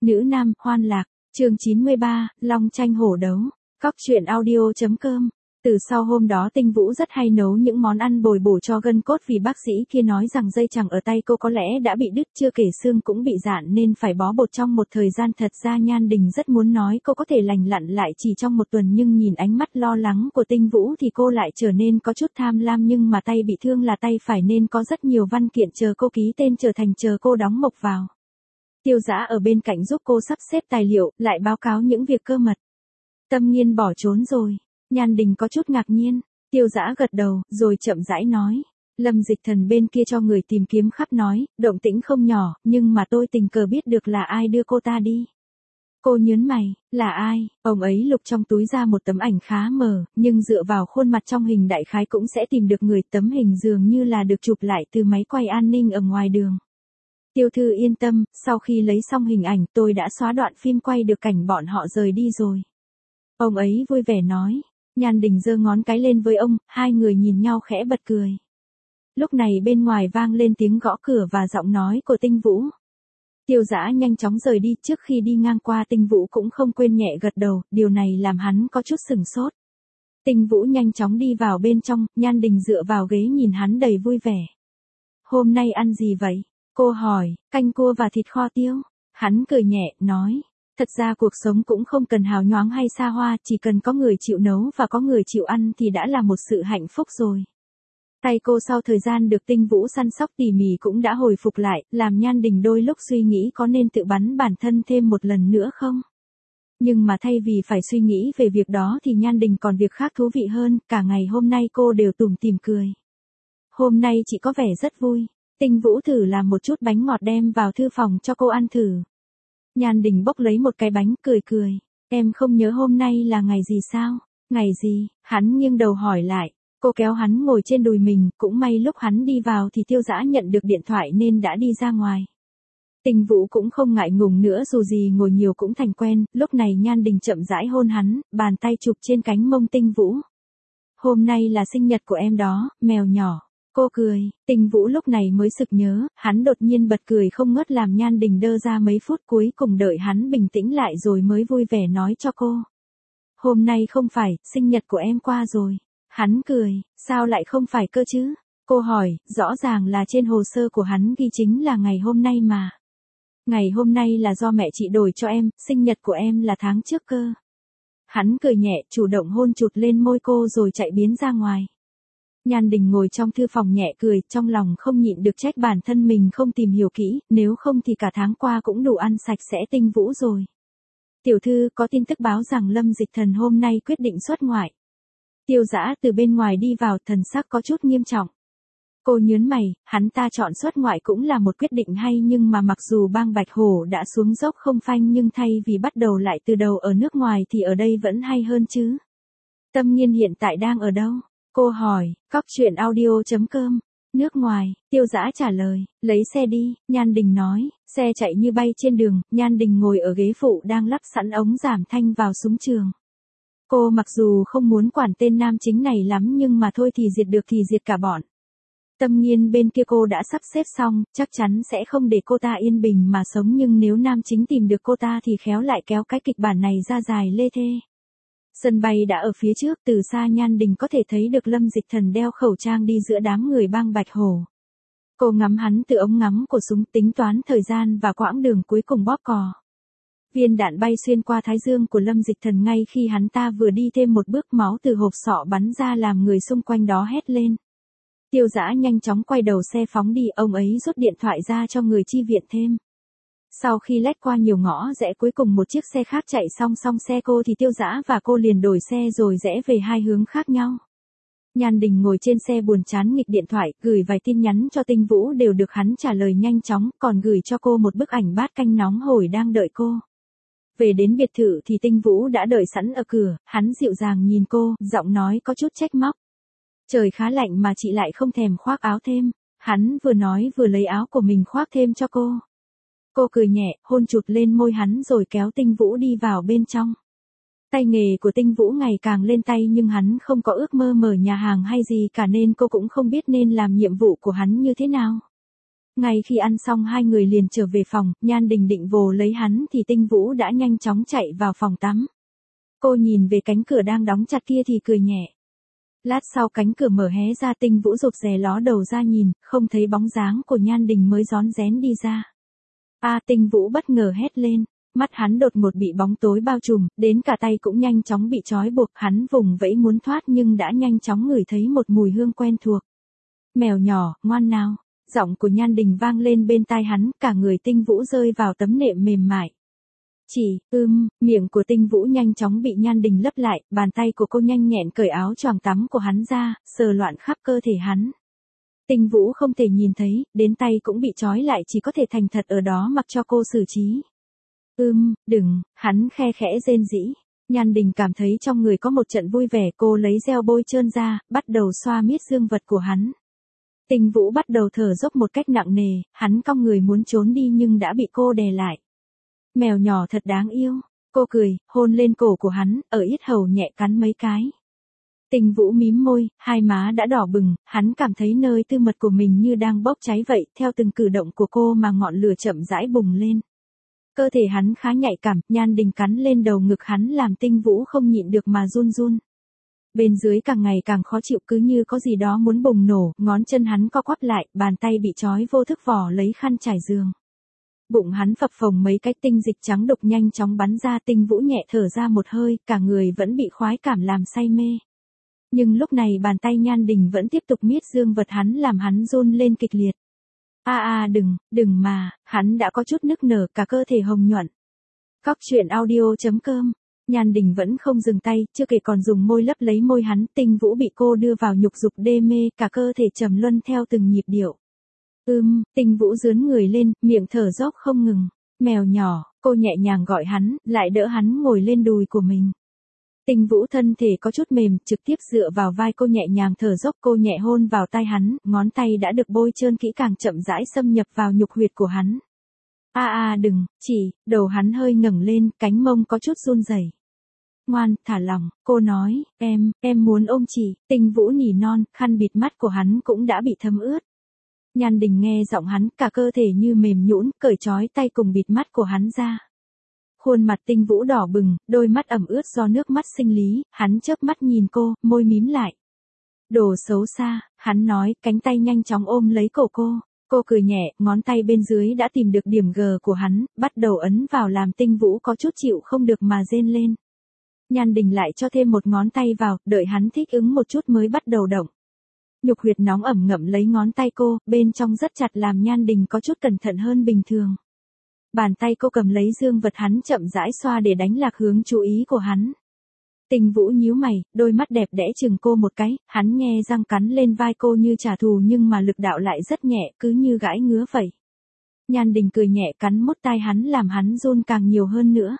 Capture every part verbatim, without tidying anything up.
Nữ nam, hoan lạc, chương chín mươi ba, long tranh hổ đấu, cóc truyện audio chấm com. Từ sau hôm đó Tinh Vũ rất hay nấu những món ăn bồi bổ cho gân cốt vì bác sĩ kia nói rằng dây chằng ở tay cô có lẽ đã bị đứt, chưa kể xương cũng bị rạn nên phải bó bột trong một thời gian. Thật ra Nhan Đình rất muốn nói cô có thể lành lặn lại chỉ trong một tuần, nhưng nhìn ánh mắt lo lắng của Tinh Vũ thì cô lại trở nên có chút tham lam. Nhưng mà tay bị thương là tay phải nên có rất nhiều văn kiện chờ cô ký tên, trở thành chờ cô đóng mộc vào. Tiêu Dã ở bên cạnh giúp cô sắp xếp tài liệu, lại báo cáo những việc cơ mật. Tâm Nghiên bỏ trốn rồi. Nhan Đình có chút ngạc nhiên. Tiêu Dã gật đầu, rồi chậm rãi nói. Lâm Dịch Thần bên kia cho người tìm kiếm khắp nói, động tĩnh không nhỏ, nhưng mà tôi tình cờ biết được là ai đưa cô ta đi. Cô nhớn mày, là ai? Ông ấy lục trong túi ra một tấm ảnh khá mờ, nhưng dựa vào khuôn mặt trong hình đại khái cũng sẽ tìm được người. Tấm hình dường như là được chụp lại từ máy quay an ninh ở ngoài đường. Tiêu thư yên tâm, sau khi lấy xong hình ảnh tôi đã xóa đoạn phim quay được cảnh bọn họ rời đi rồi. Ông ấy vui vẻ nói. Nhan Đình giơ ngón cái lên với ông, hai người nhìn nhau khẽ bật cười. Lúc này bên ngoài vang lên tiếng gõ cửa và giọng nói của Tinh Vũ. Tiêu Dã nhanh chóng rời đi, trước khi đi ngang qua Tinh Vũ cũng không quên nhẹ gật đầu, điều này làm hắn có chút sửng sốt. Tinh Vũ nhanh chóng đi vào bên trong, Nhan Đình dựa vào ghế nhìn hắn đầy vui vẻ. Hôm nay ăn gì vậy? Cô hỏi. Canh cua và thịt kho tiêu. Hắn cười nhẹ, nói. Thật ra cuộc sống cũng không cần hào nhoáng hay xa hoa, chỉ cần có người chịu nấu và có người chịu ăn thì đã là một sự hạnh phúc rồi. Tay cô sau thời gian được Tinh Vũ săn sóc tỉ mỉ cũng đã hồi phục lại, làm Nhan Đình đôi lúc suy nghĩ có nên tự bắn bản thân thêm một lần nữa không? Nhưng mà thay vì phải suy nghĩ về việc đó thì Nhan Đình còn việc khác thú vị hơn, cả ngày hôm nay cô đều tủm tỉm cười. Hôm nay chị có vẻ rất vui. Tinh Vũ thử làm một chút bánh ngọt đem vào thư phòng cho cô ăn thử. Nhan Đình bốc lấy một cái bánh, cười cười. Em không nhớ hôm nay là ngày gì sao? Ngày gì? Hắn nghiêng đầu hỏi lại. Cô kéo hắn ngồi trên đùi mình, cũng may lúc hắn đi vào thì Tiêu Dã nhận được điện thoại nên đã đi ra ngoài. Tinh Vũ cũng không ngại ngùng nữa, dù gì ngồi nhiều cũng thành quen. Lúc này Nhan Đình chậm rãi hôn hắn, bàn tay chụp trên cánh mông Tinh Vũ. Hôm nay là sinh nhật của em đó, mèo nhỏ. Cô cười. Tinh Vũ lúc này mới sực nhớ, hắn đột nhiên bật cười không ngớt làm Nhan Đình đơ ra mấy phút, cuối cùng đợi hắn bình tĩnh lại rồi mới vui vẻ nói cho cô. Hôm nay không phải, sinh nhật của em qua rồi. Hắn cười, sao lại không phải cơ chứ? Cô hỏi, rõ ràng là trên hồ sơ của hắn ghi chính là ngày hôm nay mà. Ngày hôm nay là do mẹ chị đổi cho em, sinh nhật của em là tháng trước cơ. Hắn cười nhẹ, chủ động hôn chụt lên môi cô rồi chạy biến ra ngoài. Nhan Đình ngồi trong thư phòng nhẹ cười, trong lòng không nhịn được trách bản thân mình không tìm hiểu kỹ, nếu không thì cả tháng qua cũng đủ ăn sạch sẽ Tinh Vũ rồi. Tiểu thư, có tin tức báo rằng Lâm Dịch Thần hôm nay quyết định xuất ngoại. Tiêu Dã từ bên ngoài đi vào, thần sắc có chút nghiêm trọng. Cô nhớn mày, hắn ta chọn xuất ngoại cũng là một quyết định hay, nhưng mà mặc dù bang Bạch Hổ đã xuống dốc không phanh nhưng thay vì bắt đầu lại từ đầu ở nước ngoài thì ở đây vẫn hay hơn chứ. Tâm Nghiên hiện tại đang ở đâu? Cô hỏi. Cóc truyện audio chấm com. Nước ngoài. Tiêu Dã trả lời. Lấy xe đi. Nhan Đình nói. Xe chạy như bay trên đường. Nhan Đình ngồi ở ghế phụ đang lắp sẵn ống giảm thanh vào súng trường. Cô mặc dù không muốn quản tên nam chính này lắm, nhưng mà thôi thì diệt được thì diệt cả bọn. Tâm Nghiên bên kia cô đã sắp xếp xong, chắc chắn sẽ không để cô ta yên bình mà sống, nhưng nếu nam chính tìm được cô ta thì khéo lại kéo cái kịch bản này ra dài lê thê. Sân bay đã ở phía trước, từ xa Nhan Đình có thể thấy được Lâm Dịch Thần đeo khẩu trang đi giữa đám người bang Bạch Hổ. Cô ngắm hắn từ ống ngắm của súng, tính toán thời gian và quãng đường cuối cùng bóp cò. Viên đạn bay xuyên qua thái dương của Lâm Dịch Thần ngay khi hắn ta vừa đi thêm một bước, máu từ hộp sọ bắn ra làm người xung quanh đó hét lên. Tiêu Dã nhanh chóng quay đầu xe phóng đi, ông ấy rút điện thoại ra cho người chi viện thêm. Sau khi lách qua nhiều ngõ rẽ, cuối cùng một chiếc xe khác chạy song song xe cô thì Tiêu Dã và cô liền đổi xe rồi rẽ về hai hướng khác nhau. Nhan Đình ngồi trên xe buồn chán nghịch điện thoại, gửi vài tin nhắn cho Tinh Vũ đều được hắn trả lời nhanh chóng, còn gửi cho cô một bức ảnh bát canh nóng hổi đang đợi cô. Về đến biệt thự thì Tinh Vũ đã đợi sẵn ở cửa, hắn dịu dàng nhìn cô, giọng nói có chút trách móc. Trời khá lạnh mà chị lại không thèm khoác áo thêm. Hắn vừa nói vừa lấy áo của mình khoác thêm cho cô. Cô cười nhẹ, hôn chụt lên môi hắn rồi kéo Tinh Vũ đi vào bên trong. Tay nghề của Tinh Vũ ngày càng lên tay, nhưng hắn không có ước mơ mở nhà hàng hay gì cả nên cô cũng không biết nên làm nhiệm vụ của hắn như thế nào. Ngay khi ăn xong hai người liền trở về phòng, Nhan Đình định vồ lấy hắn thì Tinh Vũ đã nhanh chóng chạy vào phòng tắm. Cô nhìn về cánh cửa đang đóng chặt kia thì cười nhẹ. Lát sau cánh cửa mở hé ra, Tinh Vũ rụt rè ló đầu ra nhìn, không thấy bóng dáng của Nhan Đình mới rón rén đi ra. A à, Tinh Vũ bất ngờ hét lên, mắt hắn đột ngột bị bóng tối bao trùm, đến cả tay cũng nhanh chóng bị trói buộc, hắn vùng vẫy muốn thoát nhưng đã nhanh chóng ngửi thấy một mùi hương quen thuộc. Mèo nhỏ, ngoan nào, giọng của Nhan Đình vang lên bên tai hắn, cả người Tinh Vũ rơi vào tấm nệm mềm mại. Chỉ, ưm, miệng của Tinh Vũ nhanh chóng bị Nhan Đình lấp lại, bàn tay của cô nhanh nhẹn cởi áo choàng tắm của hắn ra, sờ loạn khắp cơ thể hắn. Tinh Vũ không thể nhìn thấy, đến tay cũng bị trói lại, chỉ có thể thành thật ở đó mặc cho cô xử trí. Ưm, đừng, hắn khe khẽ rên rỉ. Nhan Đình cảm thấy trong người có một trận vui vẻ, cô lấy gel bôi trơn ra, bắt đầu xoa miết dương vật của hắn. Tinh Vũ bắt đầu thở dốc một cách nặng nề, hắn cong người muốn trốn đi nhưng đã bị cô đè lại. Mèo nhỏ thật đáng yêu, cô cười, hôn lên cổ của hắn, ở yết hầu nhẹ cắn mấy cái. Tinh Vũ mím môi, hai má đã đỏ bừng, hắn cảm thấy nơi tư mật của mình như đang bốc cháy vậy, theo từng cử động của cô mà ngọn lửa chậm rãi bùng lên. Cơ thể hắn khá nhạy cảm, Nhan Đình cắn lên đầu ngực hắn làm Tinh Vũ không nhịn được mà run run. Bên dưới càng ngày càng khó chịu, cứ như có gì đó muốn bùng nổ, ngón chân hắn co quắp lại, bàn tay bị trói vô thức vò lấy khăn trải giường. Bụng hắn phập phồng mấy cái, tinh dịch trắng đục nhanh chóng bắn ra, Tinh Vũ nhẹ thở ra một hơi, cả người vẫn bị khoái cảm làm say mê. Nhưng lúc này bàn tay Nhan Đình vẫn tiếp tục miết dương vật hắn làm hắn run lên kịch liệt. A à, a à, đừng, đừng mà, hắn đã có chút nức nở, cả cơ thể hồng nhuận. Cóc truyện audio chấm com. Nhan Đình vẫn không dừng tay, chưa kể còn dùng môi lấp lấy môi hắn, Tinh Vũ bị cô đưa vào nhục dục đê mê, cả cơ thể trầm luân theo từng nhịp điệu. Ưm, Tinh Vũ rướn người lên, miệng thở dốc không ngừng. Mèo nhỏ, cô nhẹ nhàng gọi hắn, lại đỡ hắn ngồi lên đùi của mình. Tinh Vũ thân thể có chút mềm, trực tiếp dựa vào vai cô nhẹ nhàng thở dốc, cô nhẹ hôn vào tai hắn, ngón tay đã được bôi trơn kỹ càng chậm rãi xâm nhập vào nhục huyệt của hắn. A à, à đừng, chỉ, đầu hắn hơi ngẩng lên, cánh mông có chút run rẩy. Ngoan, thả lỏng, cô nói, em, em muốn ôm chị. Tinh Vũ nỉ non, khăn bịt mắt của hắn cũng đã bị thấm ướt. Nhan Đình nghe giọng hắn, cả cơ thể như mềm nhũn, cởi trói tay cùng bịt mắt của hắn ra. Khuôn mặt Tinh Vũ đỏ bừng, đôi mắt ẩm ướt do nước mắt sinh lý, hắn chớp mắt nhìn cô, môi mím lại. Đồ xấu xa, hắn nói, cánh tay nhanh chóng ôm lấy cổ cô. Cô cười nhẹ, ngón tay bên dưới đã tìm được điểm G của hắn, bắt đầu ấn vào làm Tinh Vũ có chút chịu không được mà rên lên. Nhan Đình lại cho thêm một ngón tay vào, đợi hắn thích ứng một chút mới bắt đầu động. Nhục huyệt nóng ẩm ngậm lấy ngón tay cô, bên trong rất chặt làm Nhan Đình có chút cẩn thận hơn bình thường. Bàn tay cô cầm lấy dương vật hắn chậm rãi xoa để đánh lạc hướng chú ý của hắn. Tinh Vũ nhíu mày, đôi mắt đẹp đẽ chừng cô một cái, hắn nhe răng cắn lên vai cô như trả thù nhưng mà lực đạo lại rất nhẹ, cứ như gãi ngứa vậy. Nhan Đình cười nhẹ cắn mốt tai hắn làm hắn run càng nhiều hơn nữa.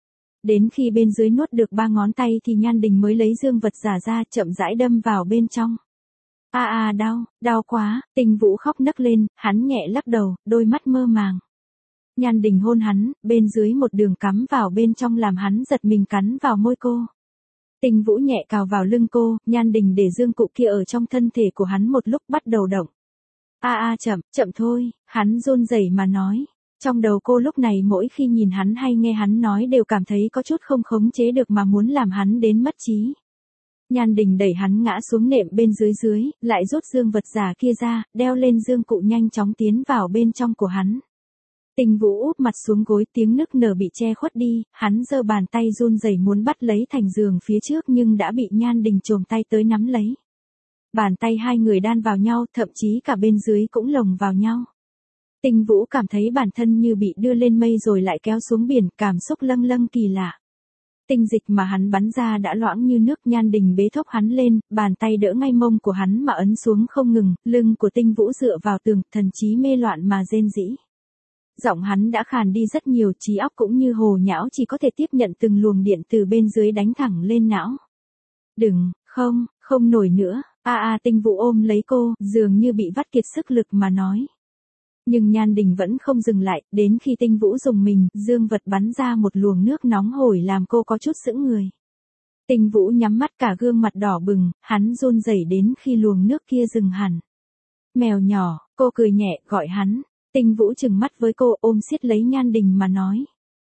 Đến khi bên dưới nuốt được ba ngón tay thì Nhan Đình mới lấy dương vật giả ra chậm rãi đâm vào bên trong. A à, à đau, đau quá, Tinh Vũ khóc nấc lên, hắn nhẹ lắc đầu, đôi mắt mơ màng. Nhan Đình hôn hắn, bên dưới một đường cắm vào bên trong làm hắn giật mình cắn vào môi cô. Tinh Vũ nhẹ cào vào lưng cô, Nhan Đình để dương cụ kia ở trong thân thể của hắn một lúc bắt đầu động. A à, a chậm, chậm thôi, hắn run rẩy mà nói. Trong đầu cô lúc này mỗi khi nhìn hắn hay nghe hắn nói đều cảm thấy có chút không khống chế được mà muốn làm hắn đến mất trí. Nhan Đình đẩy hắn ngã xuống nệm bên dưới dưới, lại rút dương vật giả kia ra, đeo lên dương cụ nhanh chóng tiến vào bên trong của hắn. Tinh Vũ úp mặt xuống gối, tiếng nức nở bị che khuất đi, hắn giơ bàn tay run rẩy muốn bắt lấy thành giường phía trước nhưng đã bị Nhan Đình chồm tay tới nắm lấy. Bàn tay hai người đan vào nhau, thậm chí cả bên dưới cũng lồng vào nhau. Tinh Vũ cảm thấy bản thân như bị đưa lên mây rồi lại kéo xuống biển, cảm xúc lâng lâng kỳ lạ. Tinh dịch mà hắn bắn ra đã loãng như nước, Nhan Đình bế thốc hắn lên, bàn tay đỡ ngay mông của hắn mà ấn xuống không ngừng, lưng của Tinh Vũ dựa vào tường, thần trí mê loạn mà rên rỉ. Giọng hắn đã khàn đi rất nhiều, trí óc cũng như hồ nhão chỉ có thể tiếp nhận từng luồng điện từ bên dưới đánh thẳng lên não. Đừng, không, không nổi nữa, a à, a Tinh Vũ ôm lấy cô, dường như bị vắt kiệt sức lực mà nói. Nhưng Nhan Đình vẫn không dừng lại, đến khi Tinh Vũ dùng mình, dương vật bắn ra một luồng nước nóng hổi làm cô có chút sững người. Tinh Vũ nhắm mắt cả gương mặt đỏ bừng, hắn run rẩy đến khi luồng nước kia dừng hẳn. Mèo nhỏ, Cô cười nhẹ, gọi hắn. Tinh Vũ trừng mắt với cô, ôm siết lấy Nhan Đình mà nói.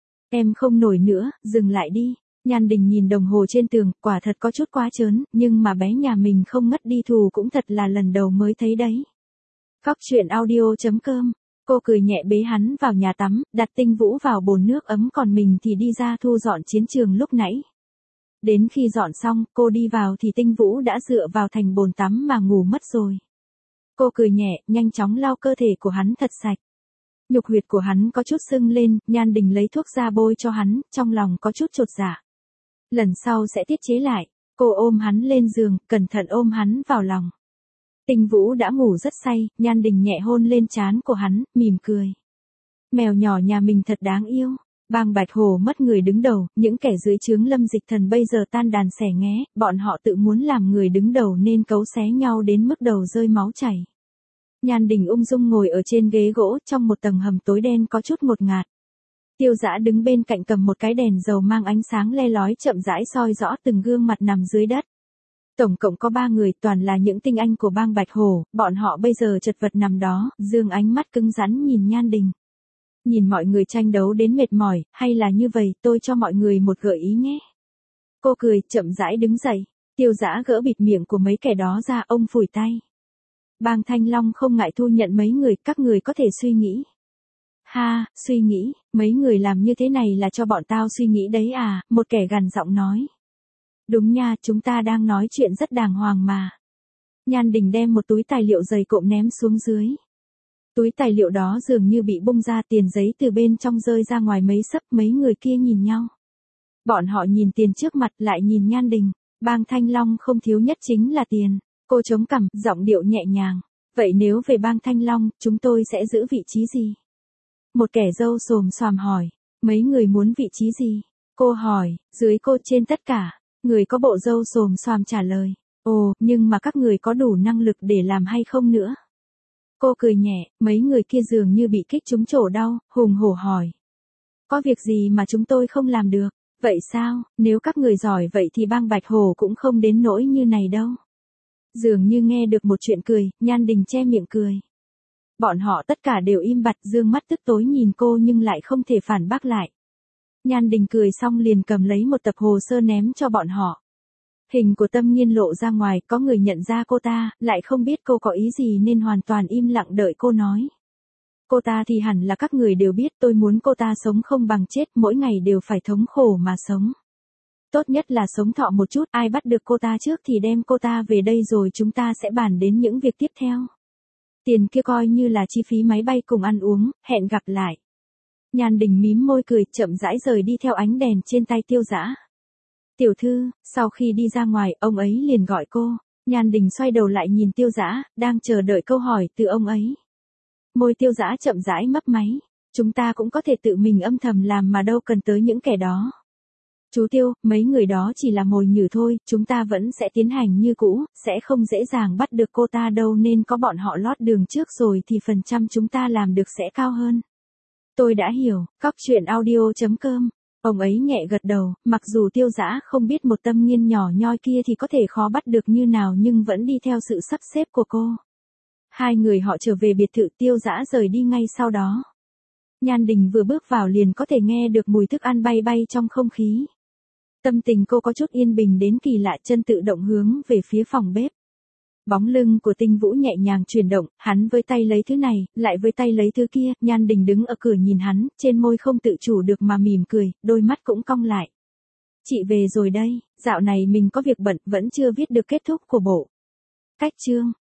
Em không nổi nữa, dừng lại đi. Nhan Đình nhìn đồng hồ trên tường, quả thật có chút quá trớn, nhưng mà bé nhà mình không ngất đi thù cũng thật là lần đầu mới thấy đấy. Cóc truyện audio chấm com. Cô cười nhẹ bế hắn vào nhà tắm, đặt Tinh Vũ vào bồn nước ấm còn mình thì đi ra thu dọn chiến trường lúc nãy. Đến khi dọn xong, cô đi vào thì Tinh Vũ đã dựa vào thành bồn tắm mà ngủ mất rồi. Cô cười nhẹ, nhanh chóng lau cơ thể của hắn thật sạch. Nhục huyệt của hắn có chút sưng lên, Nhan Đình lấy thuốc ra bôi cho hắn, trong lòng có chút chột dạ. Lần sau sẽ tiết chế lại. Cô ôm hắn lên giường, cẩn thận ôm hắn vào lòng. Tinh Vũ đã ngủ rất say, Nhan Đình nhẹ hôn lên trán của hắn, mỉm cười. Mèo nhỏ nhà mình thật đáng yêu. Bang Bạch Hồ mất người đứng đầu, những kẻ dưới trướng Lâm Dịch Thần bây giờ tan đàn xẻ nghé, bọn họ tự muốn làm người đứng đầu nên cấu xé nhau đến mức đầu rơi máu chảy. Nhan Đình ung dung ngồi ở trên ghế gỗ trong một tầng hầm tối đen có chút ngột ngạt. Tiêu Dã đứng bên cạnh cầm một cái đèn dầu mang ánh sáng le lói chậm rãi soi rõ từng gương mặt nằm dưới đất. Tổng cộng có ba người toàn là những tinh anh của bang Bạch Hồ, bọn họ bây giờ chật vật nằm đó, dương ánh mắt cứng rắn nhìn Nhan Đình. Nhìn mọi người tranh đấu đến mệt mỏi, hay là như vậy, tôi cho mọi người một gợi ý nhé. Cô cười, chậm rãi đứng dậy. Tiêu Dã gỡ bịt miệng của mấy kẻ đó ra, ông phủi tay. Bang Thanh Long không ngại thu nhận mấy người, các người có thể suy nghĩ. Ha, suy nghĩ, mấy người làm như thế này là cho bọn tao suy nghĩ đấy à, một kẻ gằn giọng nói. Đúng nha, chúng ta đang nói chuyện rất đàng hoàng mà. Nhan Đình đem một túi tài liệu dày cộm ném xuống dưới. Túi tài liệu đó dường như bị bung ra, tiền giấy từ bên trong rơi ra ngoài mấy sấp, mấy người kia nhìn nhau. Bọn họ nhìn tiền trước mặt lại nhìn Nhan Đình, bang Thanh Long không thiếu nhất chính là tiền. Cô chống cằm, giọng điệu nhẹ nhàng. Vậy nếu về bang Thanh Long, chúng tôi sẽ giữ vị trí gì? Một kẻ râu xồm xoàm hỏi. Mấy người muốn vị trí gì? Cô hỏi, dưới cô trên tất cả. Người có bộ râu xồm xoàm trả lời. Ồ, nhưng mà các người có đủ năng lực để làm hay không nữa? Cô cười nhẹ, mấy người kia dường như bị kích trúng chỗ đau, hùng hổ hỏi. Có việc gì mà chúng tôi không làm được? Vậy sao, nếu các người giỏi vậy thì bang Bạch Hồ cũng không đến nỗi như này đâu. Dường như nghe được một chuyện cười, Nhan Đình che miệng cười. Bọn họ tất cả đều im bặt, dương mắt tức tối nhìn cô nhưng lại không thể phản bác lại. Nhan Đình cười xong liền cầm lấy một tập hồ sơ ném cho bọn họ. Hình của Tâm Nghiên lộ ra ngoài, có người nhận ra cô ta, lại không biết cô có ý gì nên hoàn toàn im lặng đợi cô nói. Cô ta thì hẳn là các người đều biết, tôi muốn cô ta sống không bằng chết, mỗi ngày đều phải thống khổ mà sống. Tốt nhất là sống thọ một chút, ai bắt được cô ta trước thì đem cô ta về đây rồi chúng ta sẽ bàn đến những việc tiếp theo. Tiền kia coi như là chi phí máy bay cùng ăn uống, hẹn gặp lại. Nhan Đình mím môi cười, chậm rãi rời đi theo ánh đèn trên tay Tiêu Dã. Tiểu thư, sau khi đi ra ngoài, ông ấy liền gọi cô. Nhan Đình xoay đầu lại nhìn Tiêu Dã, đang chờ đợi câu hỏi từ ông ấy. Môi Tiêu Dã chậm rãi mấp máy. Chúng ta cũng có thể tự mình âm thầm làm mà đâu cần tới những kẻ đó. Chú Tiêu, mấy người đó chỉ là mồi nhử thôi, chúng ta vẫn sẽ tiến hành như cũ, sẽ không dễ dàng bắt được cô ta đâu nên có bọn họ lót đường trước rồi thì phần trăm chúng ta làm được sẽ cao hơn. Tôi đã hiểu, cóc truyện audio chấm com. Ông ấy nhẹ gật đầu, mặc dù Tiêu Dã không biết một Tâm Nghiên nhỏ nhoi kia thì có thể khó bắt được như nào nhưng vẫn đi theo sự sắp xếp của cô. Hai người họ trở về biệt thự, Tiêu Dã rời đi ngay sau đó. Nhan Đình vừa bước vào liền có thể nghe được mùi thức ăn bay bay trong không khí. Tâm tình cô có chút yên bình đến kỳ lạ, chân tự động hướng về phía phòng bếp. Bóng lưng của Tinh Vũ nhẹ nhàng chuyển động, hắn với tay lấy thứ này, lại với tay lấy thứ kia, Nhan Đình đứng ở cửa nhìn hắn, trên môi không tự chủ được mà mỉm cười, đôi mắt cũng cong lại. Chị về rồi đây, dạo này mình có việc bận, vẫn chưa viết được kết thúc của bộ. Cách chương.